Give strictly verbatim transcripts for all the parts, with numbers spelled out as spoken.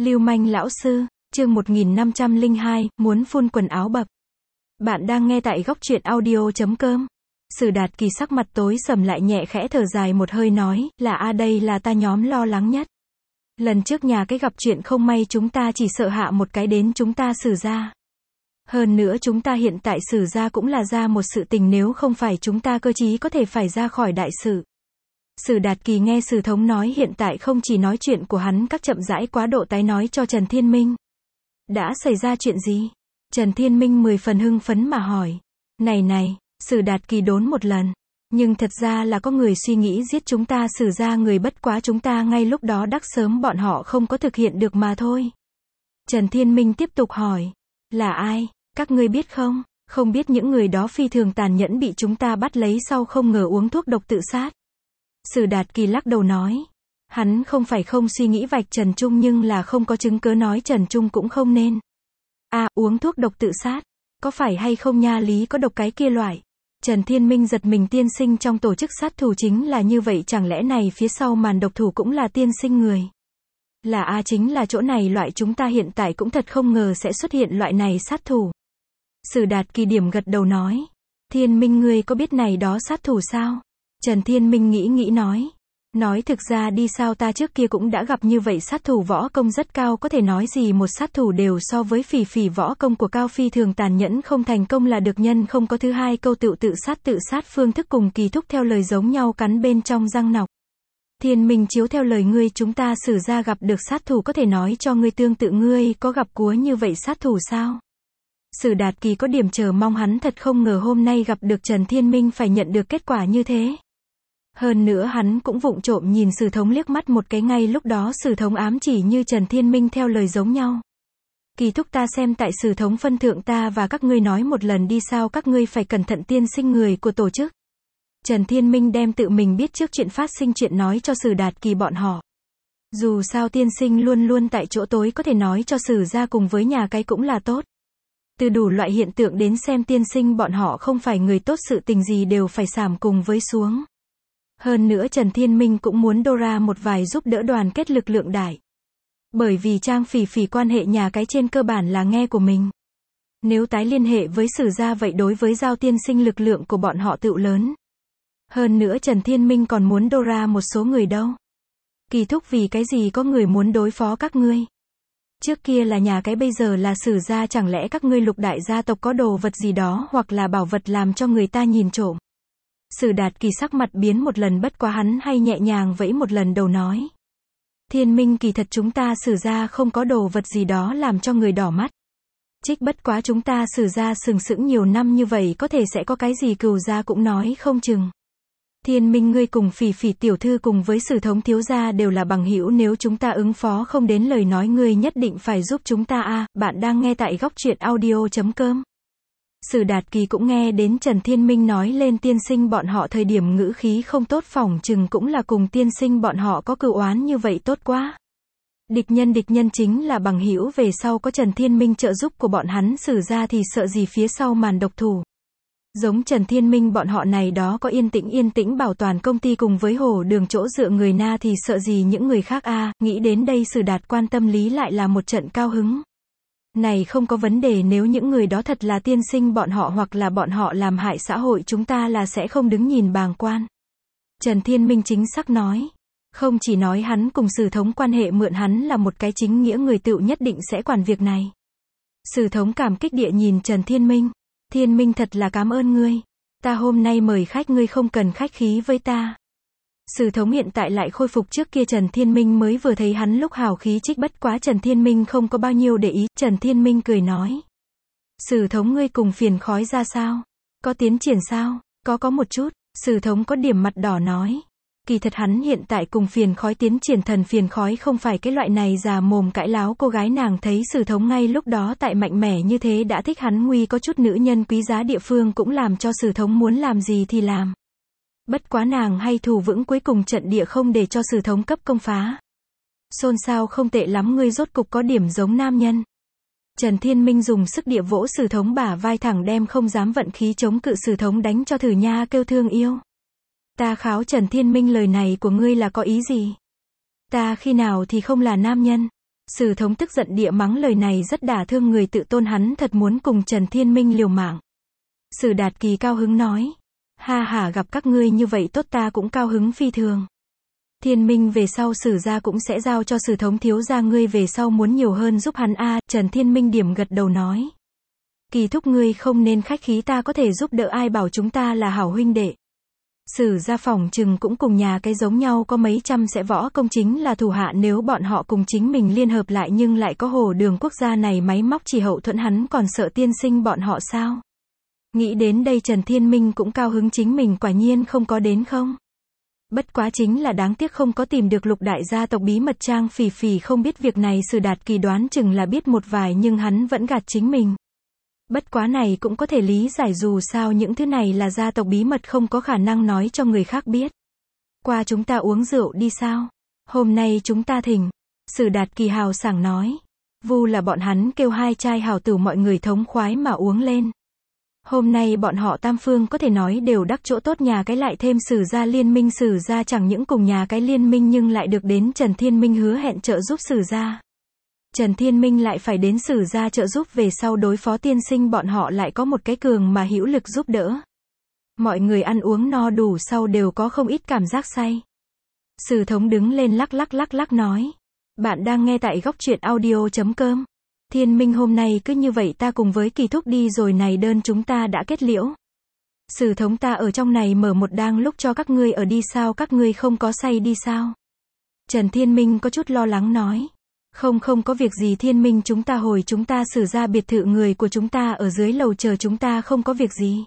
Lưu manh lão sư, chương một nghìn năm trăm lẻ hai, muốn phun quần áo bập. Bạn đang nghe tại góc truyện audio chấm com. Sử Đạt Kỳ sắc mặt tối sầm lại nhẹ khẽ thở dài một hơi nói, là a đây là ta nhóm lo lắng nhất. Lần trước nhà cái gặp chuyện không may chúng ta chỉ sợ hạ một cái đến chúng ta Sử gia. Hơn nữa chúng ta hiện tại Sử gia cũng là ra một sự tình nếu không phải chúng ta cơ chí có thể phải ra khỏi đại sự. Sử Đạt Kỳ nghe Sử Thống nói hiện tại không chỉ nói chuyện của hắn các chậm rãi quá độ tái nói cho Trần Thiên Minh. Đã xảy ra chuyện gì? Trần Thiên Minh mười phần hưng phấn mà hỏi. Này này, Sử Đạt Kỳ đốn một lần. Nhưng thật ra là có người suy nghĩ giết chúng ta Sử gia người bất quá chúng ta ngay lúc đó đắc sớm bọn họ không có thực hiện được mà thôi. Trần Thiên Minh tiếp tục hỏi. Là ai? Các ngươi biết không? Không biết những người đó phi thường tàn nhẫn bị chúng ta bắt lấy sau không ngờ uống thuốc độc tự sát. Sử Đạt Kỳ lắc đầu nói. Hắn không phải không suy nghĩ vạch Trần Trung nhưng là không có chứng cớ nói Trần Trung cũng không nên. À, uống thuốc độc tự sát. Có phải hay không nha lý có độc cái kia loại. Trần Thiên Minh giật mình tiên sinh trong tổ chức sát thủ chính là như vậy chẳng lẽ này phía sau màn độc thủ cũng là tiên sinh người. Là a à, chính là chỗ này loại chúng ta hiện tại cũng thật không ngờ sẽ xuất hiện loại này sát thủ. Sử Đạt Kỳ điểm gật đầu nói. Thiên Minh ngươi có biết này đó sát thủ sao? Trần Thiên Minh nghĩ nghĩ nói. Nói thực ra đi sao ta trước kia cũng đã gặp như vậy sát thủ võ công rất cao có thể nói gì một sát thủ đều so với phỉ phỉ võ công của Cao Phi thường tàn nhẫn không thành công là được nhân không có thứ hai câu tự tự sát tự sát phương thức cùng Kỳ Thúc theo lời giống nhau cắn bên trong răng nọc. Thiên Minh chiếu theo lời ngươi chúng ta Sử gia gặp được sát thủ có thể nói cho ngươi tương tự ngươi có gặp cúa như vậy sát thủ sao? Sử Đạt Kỳ có điểm chờ mong hắn thật không ngờ hôm nay gặp được Trần Thiên Minh phải nhận được kết quả như thế. Hơn nữa hắn cũng vụng trộm nhìn Sử Thống liếc mắt một cái ngay lúc đó Sử Thống ám chỉ như Trần Thiên Minh theo lời giống nhau. Kỳ Thúc ta xem tại Sử Thống phân thượng ta và các ngươi nói một lần đi sao các ngươi phải cẩn thận tiên sinh người của tổ chức. Trần Thiên Minh đem tự mình biết trước chuyện phát sinh chuyện nói cho Sử Đạt Kỳ bọn họ. Dù sao tiên sinh luôn luôn tại chỗ tối có thể nói cho Sử gia cùng với nhà cái cũng là tốt. Từ đủ loại hiện tượng đến xem tiên sinh bọn họ không phải người tốt sự tình gì đều phải sảm cùng với xuống. Hơn nữa Trần Thiên Minh cũng muốn Dora một vài giúp đỡ đoàn kết lực lượng đại. Bởi vì Trang Phỉ Phỉ quan hệ nhà cái trên cơ bản là nghe của mình. Nếu tái liên hệ với Sử gia vậy đối với Giao tiên sinh lực lượng của bọn họ tựu lớn. Hơn nữa Trần Thiên Minh còn muốn Dora một số người đâu. Kỳ Thúc vì cái gì có người muốn đối phó các ngươi. Trước kia là nhà cái bây giờ là Sử gia chẳng lẽ các ngươi lục đại gia tộc có đồ vật gì đó hoặc là bảo vật làm cho người ta nhìn trộm. Sử Đạt Kỳ sắc mặt biến một lần bất quá hắn hay nhẹ nhàng vẫy một lần đầu nói. Thiên Minh kỳ thật chúng ta Sử gia không có đồ vật gì đó làm cho người đỏ mắt. Trích bất quá chúng ta Sử gia sừng sững nhiều năm như vậy có thể sẽ có cái gì Cừu gia cũng nói không chừng. Thiên Minh ngươi cùng Phỉ Phỉ tiểu thư cùng với Sử Thống thiếu gia đều là bằng hữu nếu chúng ta ứng phó không đến lời nói ngươi nhất định phải giúp chúng ta a. À, bạn đang nghe tại góc truyện audio chấm com. Sử Đạt Kỳ cũng nghe đến Trần Thiên Minh nói lên tiên sinh bọn họ thời điểm ngữ khí không tốt phỏng chừng cũng là cùng tiên sinh bọn họ có cựu oán như vậy tốt quá. Địch nhân địch nhân chính là bằng hữu về sau có Trần Thiên Minh trợ giúp của bọn hắn Sử gia thì sợ gì phía sau màn độc thủ. Giống Trần Thiên Minh bọn họ này đó có yên tĩnh yên tĩnh bảo toàn công ty cùng với hồ đường chỗ dựa người na thì sợ gì những người khác a. À, nghĩ đến đây Sử Đạt quan tâm lý lại là một trận cao hứng. Này không có vấn đề nếu những người đó thật là tiên sinh bọn họ hoặc là bọn họ làm hại xã hội chúng ta là sẽ không đứng nhìn bàng quan. Trần Thiên Minh chính xác nói. Không chỉ nói hắn cùng Sử Thống quan hệ mượn hắn là một cái chính nghĩa người tựu nhất định sẽ quản việc này. Sử Thống cảm kích địa nhìn Trần Thiên Minh. Thiên Minh thật là cảm ơn ngươi. Ta hôm nay mời khách ngươi không cần khách khí với ta. Sử Thống hiện tại lại khôi phục trước kia Trần Thiên Minh mới vừa thấy hắn lúc hào khí trích bất quá Trần Thiên Minh không có bao nhiêu để ý. Trần Thiên Minh cười nói. Sử Thống ngươi cùng Phiền Khói ra sao? Có tiến triển sao? Có có một chút. Sử Thống có điểm mặt đỏ nói. Kỳ thật hắn hiện tại cùng Phiền Khói tiến triển thần Phiền Khói không phải cái loại này già mồm cãi láo cô gái nàng thấy Sử Thống ngay lúc đó tại mạnh mẽ như thế đã thích hắn nguy có chút nữ nhân quý giá địa phương cũng làm cho Sử Thống muốn làm gì thì làm. Bất quá nàng hay thủ vững cuối cùng trận địa không để cho Sử Thống cấp công phá. Xôn xao không tệ lắm ngươi rốt cục có điểm giống nam nhân. Trần Thiên Minh dùng sức địa vỗ Sử Thống bả vai thẳng đem không dám vận khí chống cự Sử Thống đánh cho thử nha kêu thương yêu. Ta kháo Trần Thiên Minh lời này của ngươi là có ý gì? Ta khi nào thì không là nam nhân? Sử thống tức giận địa mắng lời này rất đả thương người tự tôn hắn, thật muốn cùng Trần Thiên Minh liều mạng. Sử Đạt Kỳ cao hứng nói. Ha ha, gặp các ngươi như vậy tốt, ta cũng cao hứng phi thường. Thiên Minh về sau Sử gia cũng sẽ giao cho Sử thống thiếu gia, ngươi về sau muốn nhiều hơn giúp hắn a. Trần Thiên Minh điểm gật đầu nói. Kỳ thúc ngươi không nên khách khí, ta có thể giúp đỡ, ai bảo chúng ta là hảo huynh đệ. Sử gia phỏng chừng cũng cùng nhà cái giống nhau, có mấy trăm sẽ võ công chính là thủ hạ, nếu bọn họ cùng chính mình liên hợp lại nhưng lại có Hồ Đường quốc gia này máy móc chỉ hậu thuẫn, hắn còn sợ tiên sinh bọn họ sao? Nghĩ đến đây Trần Thiên Minh cũng cao hứng, chính mình quả nhiên không có đến không. Bất quá chính là đáng tiếc không có tìm được Lục đại gia tộc bí mật. Trang Phỉ Phỉ không biết việc này, Sử Đạt Kỳ đoán chừng là biết một vài nhưng hắn vẫn gạt chính mình. Bất quá này cũng có thể lý giải, dù sao những thứ này là gia tộc bí mật, không có khả năng nói cho người khác biết. Qua chúng ta uống rượu đi sao? Hôm nay chúng ta thỉnh. Sử Đạt Kỳ hào sảng nói. Vu là bọn hắn kêu hai chai hảo tử, mọi người thống khoái mà uống lên. Hôm nay bọn họ tam phương có thể nói đều đắc chỗ tốt, nhà cái lại thêm Sử gia liên minh, Sử gia chẳng những cùng nhà cái liên minh nhưng lại được đến Trần Thiên Minh hứa hẹn trợ giúp Sử gia. Trần Thiên Minh lại phải đến Sử gia trợ giúp, về sau đối phó tiên sinh bọn họ lại có một cái cường mà hữu lực giúp đỡ. Mọi người ăn uống no đủ sau đều có không ít cảm giác say. Sử thống đứng lên lắc lắc lắc lắc nói. Bạn đang nghe tại góc truyện audio chấm com. Thiên Minh, hôm nay cứ như vậy ta cùng với Kỳ thúc đi rồi, này đơn chúng ta đã kết liễu. Sử thống, ta ở trong này mở một đang lúc cho các ngươi ở đi sao, các ngươi không có say đi sao? Trần Thiên Minh có chút lo lắng nói. Không không có việc gì Thiên Minh, chúng ta hồi chúng ta Sử gia biệt thự, người của chúng ta ở dưới lầu chờ chúng ta, không có việc gì.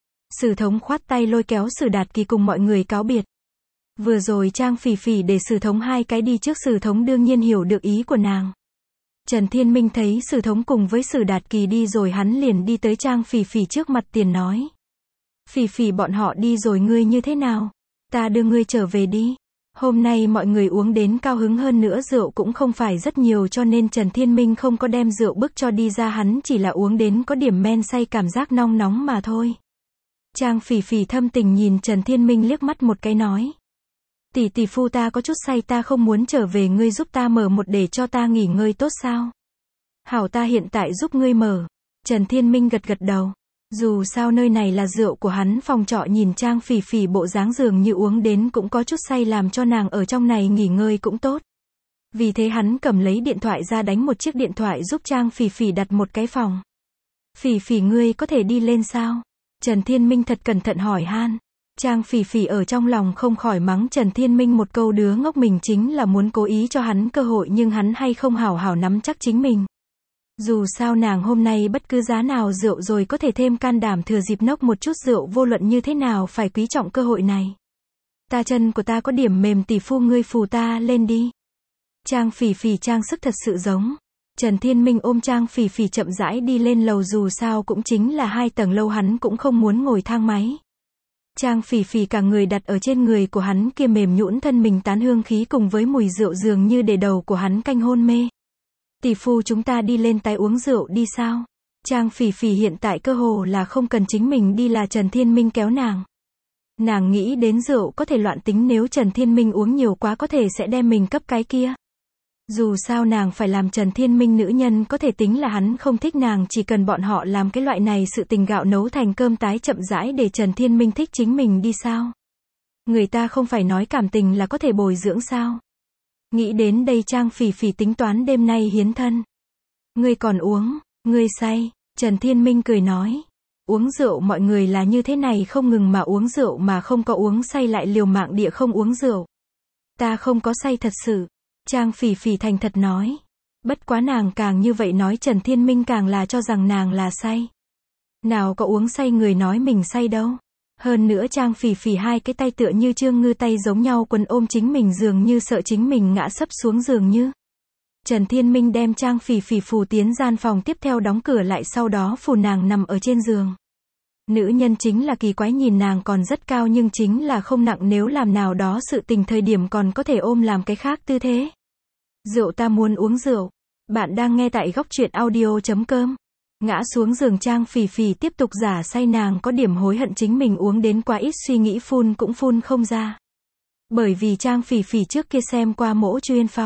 Sử thống khoát tay lôi kéo Sử Đạt Kỳ cùng mọi người cáo biệt. Vừa rồi Trang Phỉ Phỉ để Sử thống hai cái đi trước, Sử thống đương nhiên hiểu được ý của nàng. Trần Thiên Minh thấy Sử thống cùng với Sử Đạt Kỳ đi rồi, hắn liền đi tới Trang Phỉ Phỉ trước mặt tiền nói. Phỉ Phỉ, bọn họ đi rồi ngươi như thế nào? Ta đưa ngươi trở về đi. Hôm nay mọi người uống đến cao hứng, hơn nữa rượu cũng không phải rất nhiều, cho nên Trần Thiên Minh không có đem rượu bức cho đi ra, hắn chỉ là uống đến có điểm men say, cảm giác nong nóng mà thôi. Trang Phỉ Phỉ thâm tình nhìn Trần Thiên Minh liếc mắt một cái nói. Tỷ tỷ phu, ta có chút say, ta không muốn trở về, ngươi giúp ta mở một để cho ta nghỉ ngơi tốt sao? Hảo, ta hiện tại giúp ngươi mở. Trần Thiên Minh gật gật đầu. Dù sao nơi này là rượu của hắn phòng trọ, nhìn Trang Phỉ Phỉ bộ dáng dường như uống đến cũng có chút say, làm cho nàng ở trong này nghỉ ngơi cũng tốt. Vì thế hắn cầm lấy điện thoại ra đánh một chiếc điện thoại giúp Trang Phỉ Phỉ đặt một cái phòng. Phỉ Phỉ, ngươi có thể đi lên sao? Trần Thiên Minh thật cẩn thận hỏi han. Trang Phỉ Phỉ ở trong lòng không khỏi mắng Trần Thiên Minh một câu đứa ngốc, mình chính là muốn cố ý cho hắn cơ hội nhưng hắn hay không hảo hảo nắm chắc chính mình. Dù sao nàng hôm nay bất cứ giá nào rượu rồi có thể thêm can đảm thừa dịp nốc một chút rượu, vô luận như thế nào phải quý trọng cơ hội này. Ta chân của ta có điểm mềm, tỷ phu ngươi phù ta lên đi. Trang Phỉ Phỉ trang sức thật sự giống. Trần Thiên Minh ôm Trang Phỉ Phỉ chậm rãi đi lên lầu, dù sao cũng chính là hai tầng lâu, hắn cũng không muốn ngồi thang máy. Trang Phỉ Phỉ cả người đặt ở trên người của hắn kia, mềm nhũn thân mình tán hương khí cùng với mùi rượu dường như để đầu của hắn canh hôn mê. Tỷ phu, chúng ta đi lên tái uống rượu đi sao? Trang Phỉ Phỉ hiện tại cơ hồ là không cần chính mình đi, là Trần Thiên Minh kéo nàng. Nàng nghĩ đến rượu có thể loạn tính, nếu Trần Thiên Minh uống nhiều quá có thể sẽ đem mình cấp cái kia. Dù sao nàng phải làm Trần Thiên Minh nữ nhân, có thể tính là hắn không thích nàng, chỉ cần bọn họ làm cái loại này sự tình, gạo nấu thành cơm tái chậm rãi để Trần Thiên Minh thích chính mình đi sao? Người ta không phải nói cảm tình là có thể bồi dưỡng sao? Nghĩ đến đây Trang Phỉ Phỉ tính toán đêm nay hiến thân. Ngươi còn uống, ngươi say. Trần Thiên Minh cười nói. Uống rượu mọi người là như thế này, không ngừng mà uống rượu mà không có uống say, lại liều mạng địa không uống rượu. Ta không có say thật sự. Trang Phỉ Phỉ thành thật nói. Bất quá nàng càng như vậy nói Trần Thiên Minh càng là cho rằng nàng là say. Nào có uống say người nói mình say đâu. Hơn nữa Trang Phỉ Phỉ hai cái tay tựa như Trương Ngư tay giống nhau quấn ôm chính mình, dường như sợ chính mình ngã sấp xuống dường như. Trần Thiên Minh đem Trang Phỉ Phỉ phù tiến gian phòng tiếp theo đóng cửa lại, sau đó phù nàng nằm ở trên giường. Nữ nhân chính là kỳ quái, nhìn nàng còn rất cao nhưng chính là không nặng, nếu làm nào đó sự tình thời điểm còn có thể ôm làm cái khác tư thế. Rượu, ta muốn uống rượu. Bạn đang nghe tại góc truyện audio chấm com. Ngã xuống giường Trang Phỉ Phỉ tiếp tục giả say, nàng có điểm hối hận chính mình uống đến quá ít, suy nghĩ phun cũng phun không ra. Bởi vì Trang Phỉ Phỉ trước kia xem qua Mỗ Chuyên Phao.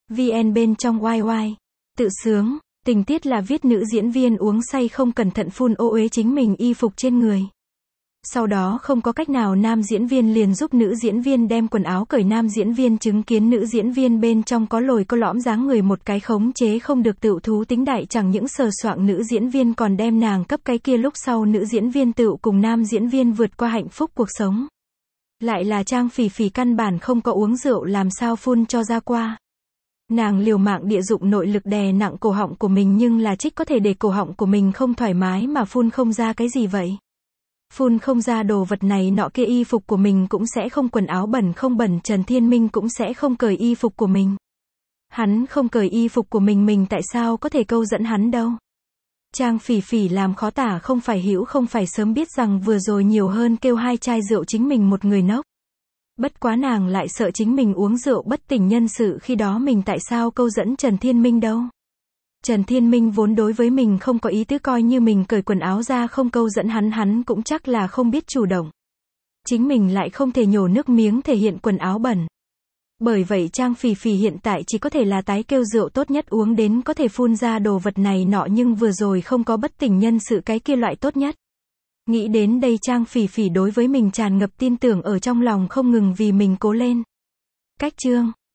vn bên trong oai oai. Tự sướng, tình tiết là viết nữ diễn viên uống say không cẩn thận phun ô uế chính mình y phục trên người. Sau đó không có cách nào nam diễn viên liền giúp nữ diễn viên đem quần áo cởi, nam diễn viên chứng kiến nữ diễn viên bên trong có lồi có lõm dáng người một cái khống chế không được tựu thú tính đại, chẳng những sờ soạng nữ diễn viên còn đem nàng cấp cái kia, lúc sau nữ diễn viên tựu cùng nam diễn viên vượt qua hạnh phúc cuộc sống. Lại là Trang Phỉ Phỉ căn bản không có uống rượu làm sao phun cho ra qua. Nàng liều mạng địa dụng nội lực đè nặng cổ họng của mình, nhưng là trích có thể để cổ họng của mình không thoải mái mà phun không ra cái gì vậy. Phun không ra đồ vật này nọ kia, y phục của mình cũng sẽ không, quần áo bẩn không bẩn, Trần Thiên Minh cũng sẽ không cởi y phục của mình. Hắn không cởi y phục của mình, mình tại sao có thể câu dẫn hắn đâu. Trang Phỉ Phỉ làm khó tả, không phải hữu không phải sớm biết rằng vừa rồi nhiều hơn kêu hai chai rượu chính mình một người nốc. Bất quá nàng lại sợ chính mình uống rượu bất tỉnh nhân sự, khi đó mình tại sao câu dẫn Trần Thiên Minh đâu. Trần Thiên Minh vốn đối với mình không có ý tứ, coi như mình cởi quần áo ra không câu dẫn hắn, hắn cũng chắc là không biết chủ động. Chính mình lại không thể nhổ nước miếng thể hiện quần áo bẩn. Bởi vậy Trang Phỉ Phỉ hiện tại chỉ có thể là tái kêu rượu, tốt nhất uống đến có thể phun ra đồ vật này nọ, nhưng vừa rồi không có bất tỉnh nhân sự cái kia loại tốt nhất. Nghĩ đến đây Trang Phỉ Phỉ đối với mình tràn ngập tin tưởng, ở trong lòng không ngừng vì mình cố lên. Cách chương